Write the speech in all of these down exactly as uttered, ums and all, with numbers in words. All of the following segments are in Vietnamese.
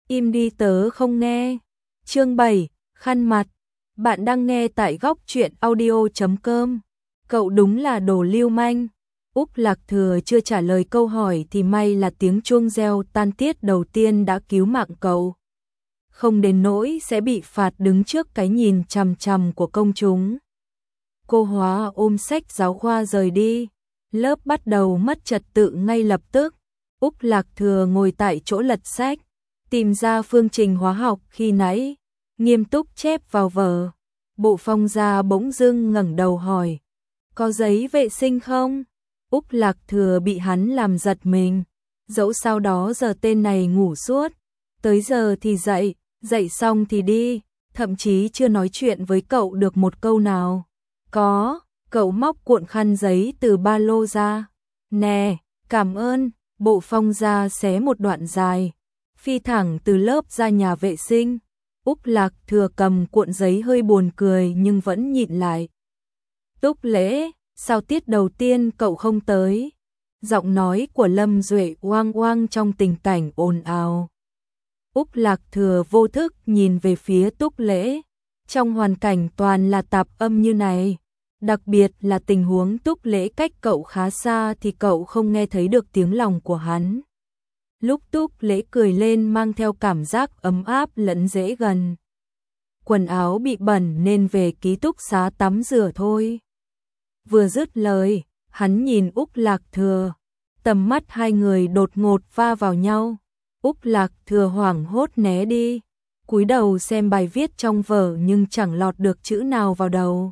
Im đi tớ không nghe. Chương bảy, khăn mặt. Bạn đang nghe tại góc truyện audio chấm com. Cậu đúng là đồ lưu manh. Úc Lạc Thừa chưa trả lời câu hỏi thì may là tiếng chuông reo tan tiết đầu tiên đã cứu mạng cậu. Không đến nỗi sẽ bị phạt đứng trước cái nhìn chằm chằm của công chúng. Cô Hóa ôm sách giáo khoa rời đi. Lớp bắt đầu mất trật tự ngay lập tức. Úc Lạc Thừa ngồi tại chỗ lật sách, tìm ra phương trình hóa học khi nãy, nghiêm túc chép vào vở. Bộ Phong Gia bỗng dưng ngẩng đầu hỏi, có giấy vệ sinh không? Úc Lạc Thừa bị hắn làm giật mình, dẫu sau đó giờ tên này ngủ suốt, tới giờ thì dậy, dậy xong thì đi, thậm chí chưa nói chuyện với cậu được một câu nào. Có, cậu móc cuộn khăn giấy từ ba lô ra. Nè, cảm ơn. Bộ Phong Gia xé một đoạn dài, phi thẳng từ lớp ra nhà vệ sinh. Úc Lạc Thừa cầm cuộn giấy hơi buồn cười nhưng vẫn nhịn lại. Túc Lễ, sao tiết đầu tiên cậu không tới? Giọng nói của Lâm Duệ oang oang trong tình cảnh ồn ào. Úc Lạc Thừa vô thức nhìn về phía Túc Lễ. Trong hoàn cảnh toàn là tạp âm như này, đặc biệt là tình huống Túc Lễ cách cậu khá xa thì cậu không nghe thấy được tiếng lòng của hắn. Lúc Túc Lễ cười lên mang theo cảm giác ấm áp lẫn dễ gần. Quần áo bị bẩn nên về ký túc xá tắm rửa thôi. Vừa dứt lời, hắn nhìn Úc Lạc Thừa. Tầm mắt hai người đột ngột va vào nhau. Úc Lạc Thừa hoảng hốt né đi, cúi đầu xem bài viết trong vở nhưng chẳng lọt được chữ nào vào đầu.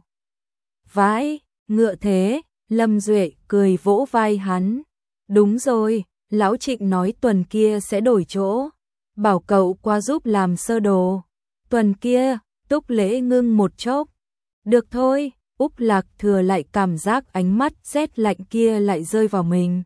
Vãi, ngựa thế, Lâm Duệ cười vỗ vai hắn. Đúng rồi, Lão Trịnh nói tuần kia sẽ đổi chỗ, bảo cậu qua giúp làm sơ đồ. Tuần kia, Túc Lễ ngưng một chốc. Được thôi, Úc Lạc Thừa lại cảm giác ánh mắt rét lạnh kia lại rơi vào mình.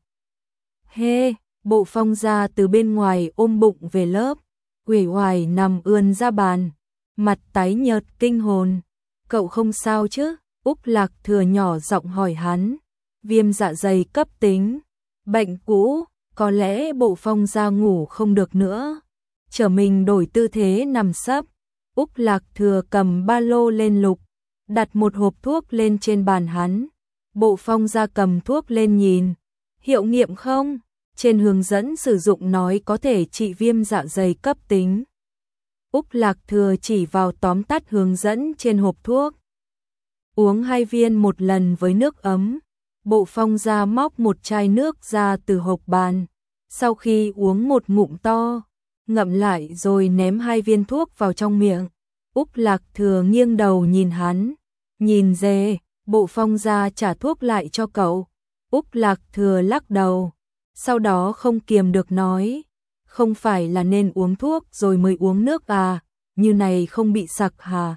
Hê, Bộ Phong Gia từ bên ngoài ôm bụng về lớp, uể oải nằm ươn ra bàn, mặt tái nhợt kinh hồn. Cậu không sao chứ? Úc Lạc Thừa nhỏ giọng hỏi hắn. Viêm dạ dày cấp tính, bệnh cũ, có lẽ Bộ Phong Gia ngủ không được nữa. Trở mình đổi tư thế nằm sấp. Úc Lạc Thừa cầm ba lô lên lục, đặt một hộp thuốc lên trên bàn hắn. Bộ Phong Gia cầm thuốc lên nhìn. Hiệu nghiệm không? Trên hướng dẫn sử dụng nói có thể trị viêm dạ dày cấp tính. Úc Lạc Thừa chỉ vào tóm tắt hướng dẫn trên hộp thuốc. Uống hai viên một lần với nước ấm. Bộ Phong Gia móc một chai nước ra từ hộp bàn. Sau khi uống một ngụm to, ngậm lại rồi ném hai viên thuốc vào trong miệng. Úc Lạc Thừa nghiêng đầu nhìn hắn. Nhìn dê, Bộ Phong Gia trả thuốc lại cho cậu. Úc Lạc Thừa lắc đầu. Sau đó không kiềm được nói. Không phải là nên uống thuốc rồi mới uống nước à, như này không bị sặc hả?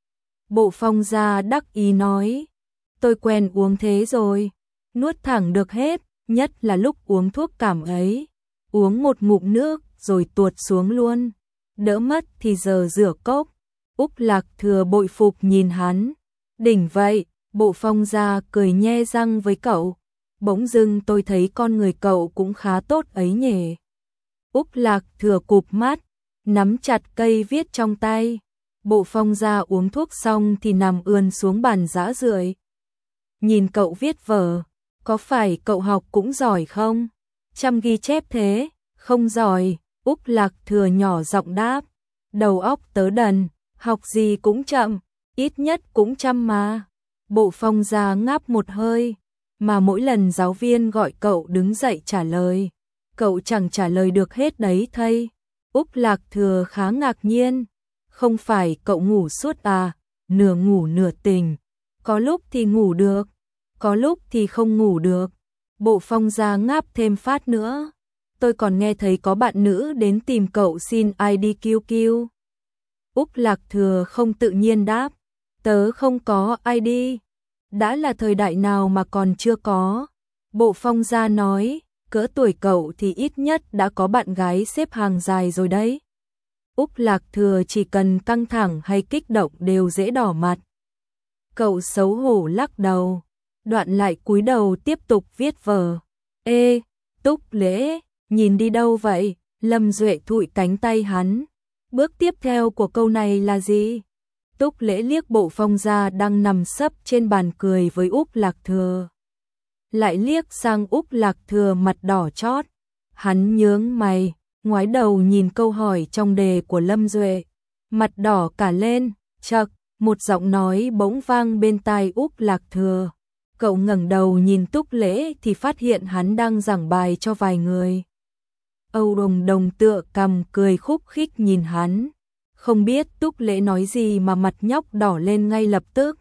Bộ Phong Gia đắc ý nói, tôi quen uống thế rồi, nuốt thẳng được hết, nhất là lúc uống thuốc cảm ấy, uống một ngụm nước rồi tuột xuống luôn, đỡ mất thì giờ rửa cốc. Úc Lạc Thừa bội phục nhìn hắn, đỉnh vậy. Bộ Phong Gia cười nhe răng với cậu, bỗng dưng tôi thấy con người cậu cũng khá tốt ấy nhỉ. Úc Lạc Thừa cụp mắt, nắm chặt cây viết trong tay. Bộ Phong Gia uống thuốc xong thì nằm ườn xuống bàn giã rượi. Nhìn cậu viết vở, có phải cậu học cũng giỏi không? Chăm ghi chép thế, không giỏi. Úc Lạc Thừa nhỏ giọng đáp, đầu óc tớ đần, học gì cũng chậm, ít nhất cũng chăm mà. Bộ Phong Gia ngáp một hơi, mà mỗi lần giáo viên gọi cậu đứng dậy trả lời, cậu chẳng trả lời được hết đấy thây. Úc Lạc Thừa khá ngạc nhiên. Không phải cậu ngủ suốt à, nửa ngủ nửa tỉnh, có lúc thì ngủ được, có lúc thì không ngủ được. Bộ Phong Gia ngáp thêm phát nữa. Tôi còn nghe thấy có bạn nữ đến tìm cậu xin i đê quy quy. Úc Lạc Thừa không tự nhiên đáp, tớ không có i đê. Đã là thời đại nào mà còn chưa có? Bộ Phong Gia nói, cỡ tuổi cậu thì ít nhất đã có bạn gái xếp hàng dài rồi đấy. Úc Lạc Thừa chỉ cần căng thẳng hay kích động đều dễ đỏ mặt. Cậu xấu hổ lắc đầu, đoạn lại cúi đầu tiếp tục viết vở. Ê, Túc Lễ, nhìn đi đâu vậy? Lâm Duệ thụi cánh tay hắn. Bước tiếp theo của câu này là gì? Túc Lễ liếc Bộ Phong Gia đang nằm sấp trên bàn cười với Úc Lạc Thừa. Lại liếc sang Úc Lạc Thừa mặt đỏ chót. Hắn nhướng mày, ngoái đầu nhìn câu hỏi trong đề của Lâm Duệ. Mặt đỏ cả lên, chậc, một giọng nói bỗng vang bên tai Úc Lạc Thừa. Cậu ngẩng đầu nhìn Túc Lễ thì phát hiện hắn đang giảng bài cho vài người. Âu Đồng Đồng tựa cằm cười khúc khích nhìn hắn. Không biết Túc Lễ nói gì mà mặt nhóc đỏ lên ngay lập tức.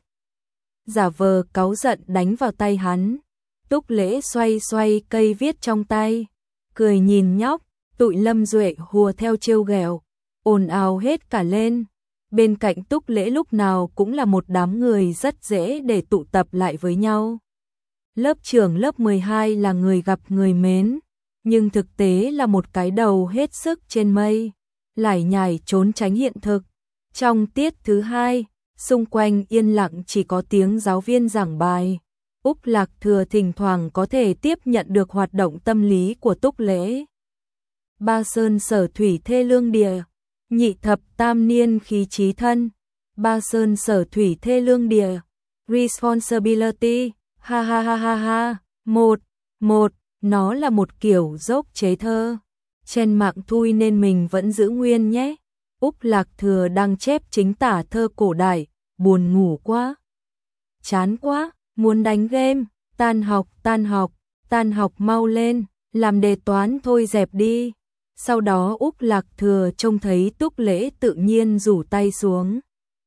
Giả vờ cáu giận đánh vào tay hắn. Túc Lễ xoay xoay cây viết trong tay, cười nhìn nhóc. Tụi Lâm Duệ hùa theo trêu ghẹo, ồn ào hết cả lên. Bên cạnh Túc Lễ lúc nào cũng là một đám người rất dễ để tụ tập lại với nhau. Lớp trưởng lớp mười hai là người gặp người mến, nhưng thực tế là một cái đầu hết sức trên mây, lải nhải trốn tránh hiện thực. Trong tiết thứ hai, xung quanh yên lặng chỉ có tiếng giáo viên giảng bài. Úc Lạc Thừa thỉnh thoảng có thể tiếp nhận được hoạt động tâm lý của Túc Lễ. Ba sơn sở thủy thê lương địa, nhị thập tam niên khí trí thân. Ba sơn sở thủy thê lương địa, responsibility, ha ha ha ha ha. Một, một, nó là một kiểu dốc chế thơ. Trên mạng thui nên mình vẫn giữ nguyên nhé. Úc Lạc Thừa đang chép chính tả thơ cổ đại, buồn ngủ quá. Chán quá, muốn đánh game, tan học, tan học, tan học mau lên, làm đề toán thôi dẹp đi. Sau đó Úc Lạc Thừa trông thấy Túc Lễ tự nhiên rủ tay xuống,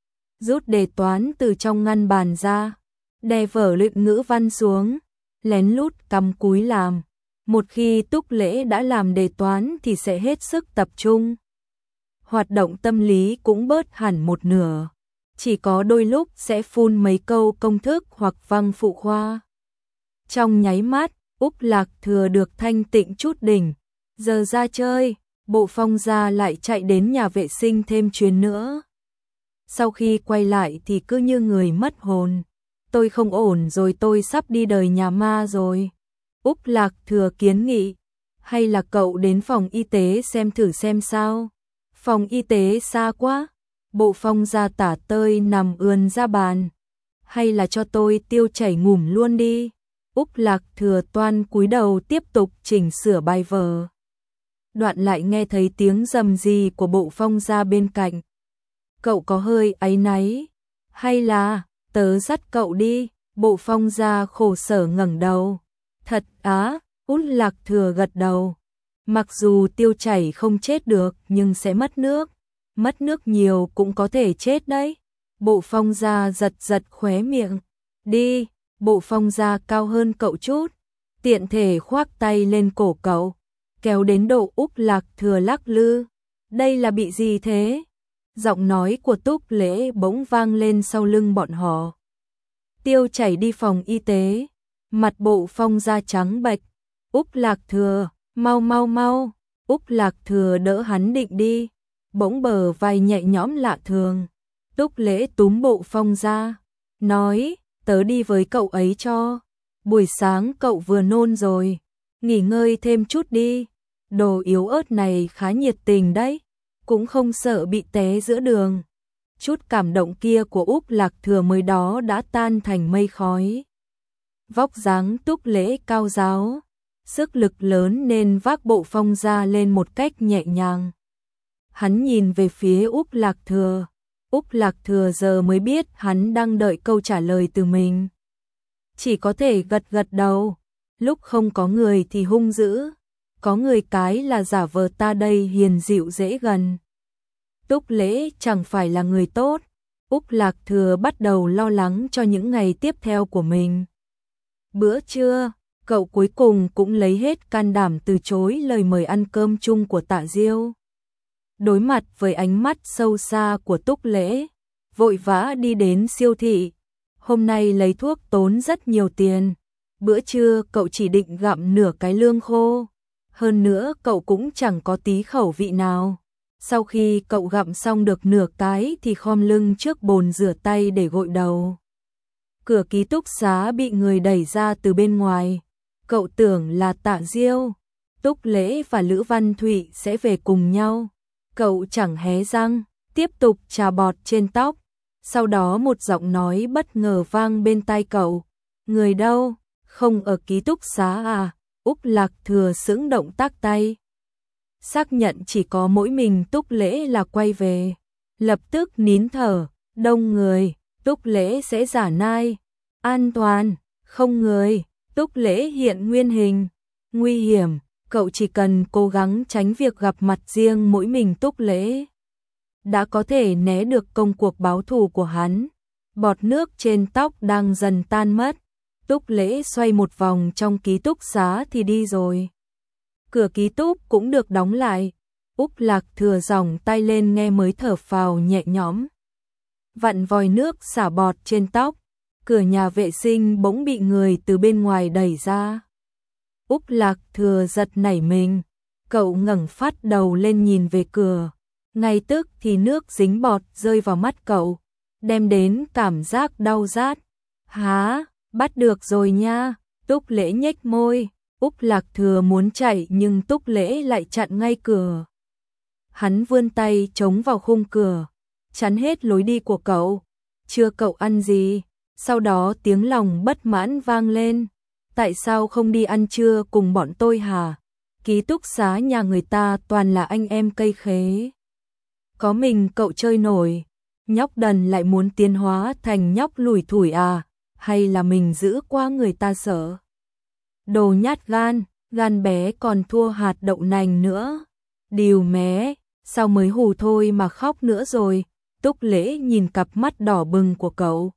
rút đề toán từ trong ngăn bàn ra, đè vở luyện ngữ văn xuống, lén lút cắm cúi làm. Một khi Túc Lễ đã làm đề toán thì sẽ hết sức tập trung. Hoạt động tâm lý cũng bớt hẳn một nửa, chỉ có đôi lúc sẽ phun mấy câu công thức hoặc văn phụ khoa. Trong nháy mắt, Úc Lạc Thừa được thanh tịnh chút đỉnh. Giờ ra chơi, Bộ Phong Gia lại chạy đến nhà vệ sinh thêm chuyến nữa. Sau khi quay lại thì cứ như người mất hồn. Tôi không ổn rồi, tôi sắp đi đời nhà ma rồi. Úc Lạc Thừa kiến nghị. Hay là cậu đến phòng y tế xem thử xem sao? Phòng y tế xa quá. Bộ Phong Gia tả tơi nằm ườn ra bàn. Hay là cho tôi tiêu chảy ngủm luôn đi. Úc Lạc Thừa toan cúi đầu tiếp tục chỉnh sửa bài vở. Đoạn lại nghe thấy tiếng rầm rì của Bộ Phong Gia bên cạnh. Cậu có hơi áy náy. Hay là, tớ dắt cậu đi. Bộ Phong Gia khổ sở ngẩng đầu. Thật á, Úc Lạc Thừa gật đầu. Mặc dù tiêu chảy không chết được nhưng sẽ mất nước. Mất nước nhiều cũng có thể chết đấy. Bộ Phong Gia giật giật khóe miệng. Đi, Bộ Phong Gia cao hơn cậu chút. Tiện thể khoác tay lên cổ cậu, kéo đến độ Úc Lạc Thừa lắc lư. Đây là bị gì thế? Giọng nói của Túc Lễ bỗng vang lên sau lưng bọn họ. Tiêu chảy đi phòng y tế. Mặt Bộ Phong Gia trắng bệch. Úc Lạc Thừa, mau mau mau. Úc Lạc Thừa đỡ hắn định đi. Bỗng bờ vai nhẹ nhõm lạ thường. Túc Lễ túm Bộ Phong Gia, nói, tớ đi với cậu ấy cho. Buổi sáng cậu vừa nôn rồi, nghỉ ngơi thêm chút đi. Đồ yếu ớt này khá nhiệt tình đấy, cũng không sợ bị té giữa đường. Chút cảm động kia của Úc Lạc Thừa mới đó đã tan thành mây khói. Vóc dáng Túc Lễ cao ráo, sức lực lớn nên vác Bộ Phong Gia lên một cách nhẹ nhàng. Hắn nhìn về phía Úc Lạc Thừa. Úc Lạc Thừa giờ mới biết hắn đang đợi câu trả lời từ mình. Chỉ có thể gật gật đầu. Lúc không có người thì hung dữ, có người cái là giả vờ ta đây hiền dịu dễ gần. Túc Lễ chẳng phải là người tốt. Úc Lạc Thừa bắt đầu lo lắng cho những ngày tiếp theo của mình. Bữa trưa, cậu cuối cùng cũng lấy hết can đảm từ chối lời mời ăn cơm chung của Tạ Diêu. Đối mặt với ánh mắt sâu xa của Túc Lễ, vội vã đi đến siêu thị. Hôm nay lấy thuốc tốn rất nhiều tiền. Bữa trưa cậu chỉ định gặm nửa cái lương khô. Hơn nữa cậu cũng chẳng có tí khẩu vị nào. Sau khi cậu gặm xong được nửa cái thì khom lưng trước bồn rửa tay để gội đầu. Cửa ký túc xá bị người đẩy ra từ bên ngoài. Cậu tưởng là Tạ Diêu. Túc Lễ và Lữ Văn Thụy sẽ về cùng nhau. Cậu chẳng hé răng, tiếp tục chà bọt trên tóc. Sau đó một giọng nói bất ngờ vang bên tai cậu. Người đâu? Không ở ký túc xá à? Úc Lạc Thừa sững động tác tay. Xác nhận chỉ có mỗi mình Túc Lễ là quay về. Lập tức nín thở, đông người, Túc Lễ sẽ giả nai. An toàn, không người, Túc Lễ hiện nguyên hình. Nguy hiểm, cậu chỉ cần cố gắng tránh việc gặp mặt riêng mỗi mình Túc Lễ. Đã có thể né được công cuộc báo thù của hắn. Bọt nước trên tóc đang dần tan mất. Túc Lễ xoay một vòng trong ký túc xá thì đi rồi. Cửa ký túc cũng được đóng lại. Úc Lạc Thừa giỏng tay lên nghe mới thở phào nhẹ nhõm. Vặn vòi nước xả bọt trên tóc. Cửa nhà vệ sinh bỗng bị người từ bên ngoài đẩy ra. Úc Lạc Thừa giật nảy mình. Cậu ngẩng phát đầu lên nhìn về cửa. Ngay tức thì nước dính bọt rơi vào mắt cậu. Đem đến cảm giác đau rát. Há, bắt được rồi nha. Túc Lễ nhếch môi. Úc Lạc Thừa muốn chạy nhưng Túc Lễ lại chặn ngay cửa. Hắn vươn tay chống vào khung cửa, chắn hết lối đi của cậu. Chưa cậu ăn gì? Sau đó tiếng lòng bất mãn vang lên. Tại sao không đi ăn trưa cùng bọn tôi hả? Ký túc xá nhà người ta toàn là anh em cây khế. Có mình cậu chơi nổi. Nhóc đần lại muốn tiến hóa thành nhóc lủi thủi à? Hay là mình giữ quá người ta sợ? Đồ nhát gan, gan bé còn thua hạt đậu nành nữa. Điều mé, sao mới hù thôi mà khóc nữa rồi? Túc Lễ nhìn cặp mắt đỏ bừng của cậu.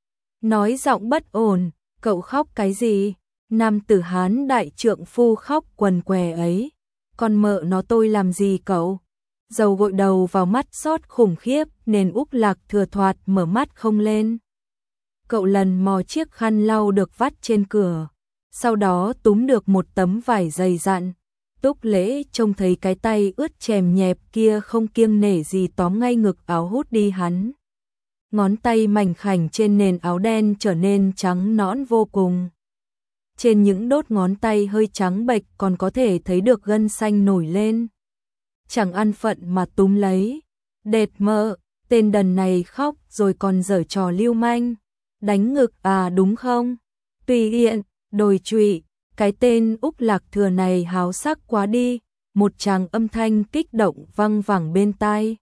Nói giọng bất ổn, cậu khóc cái gì? Nam tử Hán đại trượng phu khóc quần què ấy. Con mợ nó tôi làm gì cậu? Dầu gội đầu vào mắt xót khủng khiếp nên Úc Lạc Thừa thoạt mở mắt không lên. Cậu lần mò chiếc khăn lau được vắt trên cửa. Sau đó túm được một tấm vải dày dặn. Túc Lễ trông thấy cái tay ướt chèm nhẹp kia không kiêng nể gì tóm ngay ngực áo hút đi hắn. Ngón tay mảnh khảnh trên nền áo đen trở nên trắng nõn vô cùng. Trên những đốt ngón tay hơi trắng bệch còn có thể thấy được gân xanh nổi lên. Chẳng ăn phận mà túm lấy. Đệt mợ, tên đần này khóc rồi còn giở trò lưu manh. Đánh ngực à đúng không? Tùy tiện, đồi trụy, cái tên Úc Lạc Thừa này háo sắc quá đi. Một tràng âm thanh kích động văng vẳng bên tai.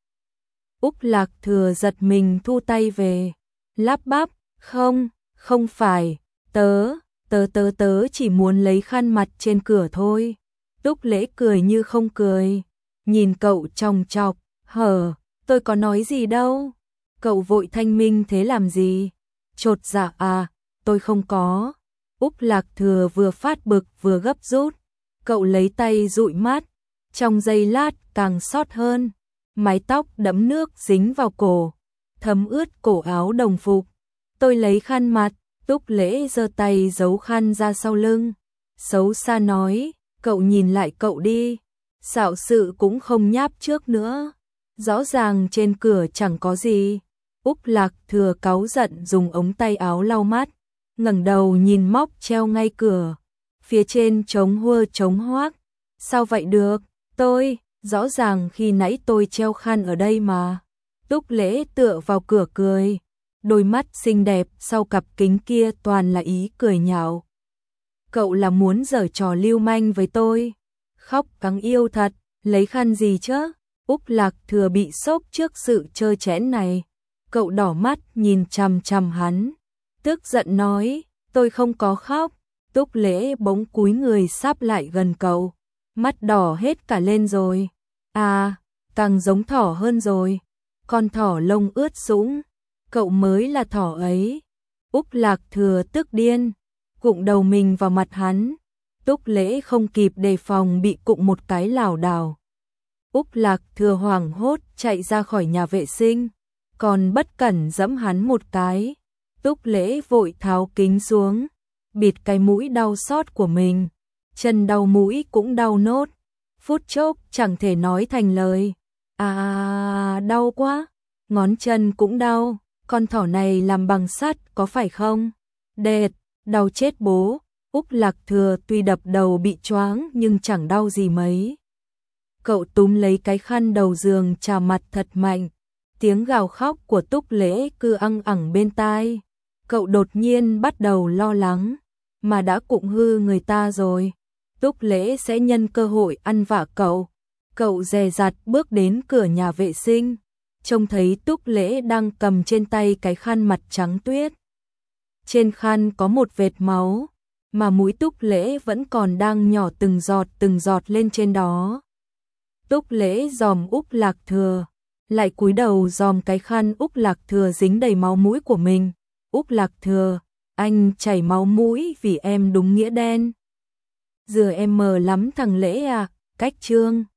Úc Lạc Thừa giật mình thu tay về. Lắp bắp, không, không phải, tớ, tớ tớ tớ chỉ muốn lấy khăn mặt trên cửa thôi. Túc Lễ cười như không cười. Nhìn cậu chòng chọc, hờ, tôi có nói gì đâu. Cậu vội thanh minh thế làm gì? Chột dạ à, tôi không có. Úc Lạc Thừa vừa phát bực vừa gấp rút. Cậu lấy tay dụi mắt. Trong giây lát càng xót hơn. Mái tóc đẫm nước dính vào cổ. Thấm ướt cổ áo đồng phục. Tôi lấy khăn mặt. Túc Lễ giơ tay giấu khăn ra sau lưng. Xấu xa nói, cậu nhìn lại cậu đi. Xạo sự cũng không nháp trước nữa. Rõ ràng trên cửa chẳng có gì. Úc Lạc Thừa cáu giận dùng ống tay áo lau mắt. Ngẩng đầu nhìn móc treo ngay cửa. Phía trên trống hua trống hoác. Sao vậy được? Tôi, rõ ràng khi nãy tôi treo khăn ở đây mà. Túc Lễ tựa vào cửa cười. Đôi mắt xinh đẹp sau cặp kính kia toàn là ý cười nhạo. Cậu là muốn giở trò lưu manh với tôi. Khóc cắng yêu thật, lấy khăn gì chứ? Úc Lạc Thừa bị sốc trước sự trơ trẽn này. Cậu đỏ mắt nhìn chằm chằm hắn. Tức giận nói, tôi không có khóc. Túc Lễ bỗng cúi người sáp lại gần cậu. Mắt đỏ hết cả lên rồi. À, càng giống thỏ hơn rồi. Con thỏ lông ướt sũng. Cậu mới là thỏ ấy. Úc Lạc Thừa tức điên. Cụng đầu mình vào mặt hắn. Túc Lễ không kịp đề phòng bị cụng một cái lảo đảo. Úc Lạc Thừa hoảng hốt chạy ra khỏi nhà vệ sinh. Còn bất cẩn giẫm hắn một cái. Túc Lễ vội tháo kính xuống. Bịt cái mũi đau xót của mình. Chân đau mũi cũng đau nốt. Phút chốc chẳng thể nói thành lời. À, đau quá. Ngón chân cũng đau. Con thỏ này làm bằng sắt có phải không? Đệt, đau chết bố. Úc Lạc Thừa tuy đập đầu bị choáng nhưng chẳng đau gì mấy. Cậu túm lấy cái khăn đầu giường chà mặt thật mạnh, tiếng gào khóc của Túc Lễ cứ ăng ẳng bên tai. Cậu đột nhiên bắt đầu lo lắng, mà đã cụng hư người ta rồi, Túc Lễ sẽ nhân cơ hội ăn vạ cậu. Cậu dè dặt bước đến cửa nhà vệ sinh, trông thấy Túc Lễ đang cầm trên tay cái khăn mặt trắng tuyết. Trên khăn có một vệt máu, mà mũi Túc Lễ vẫn còn đang nhỏ từng giọt từng giọt lên trên đó. Túc Lễ dòm Úc Lạc Thừa, lại cúi đầu dòm cái khăn Úc Lạc Thừa dính đầy máu mũi của mình. Úc Lạc Thừa, anh chảy máu mũi vì em đúng nghĩa đen. Giờ em mờ lắm thằng Lễ à, cách chương.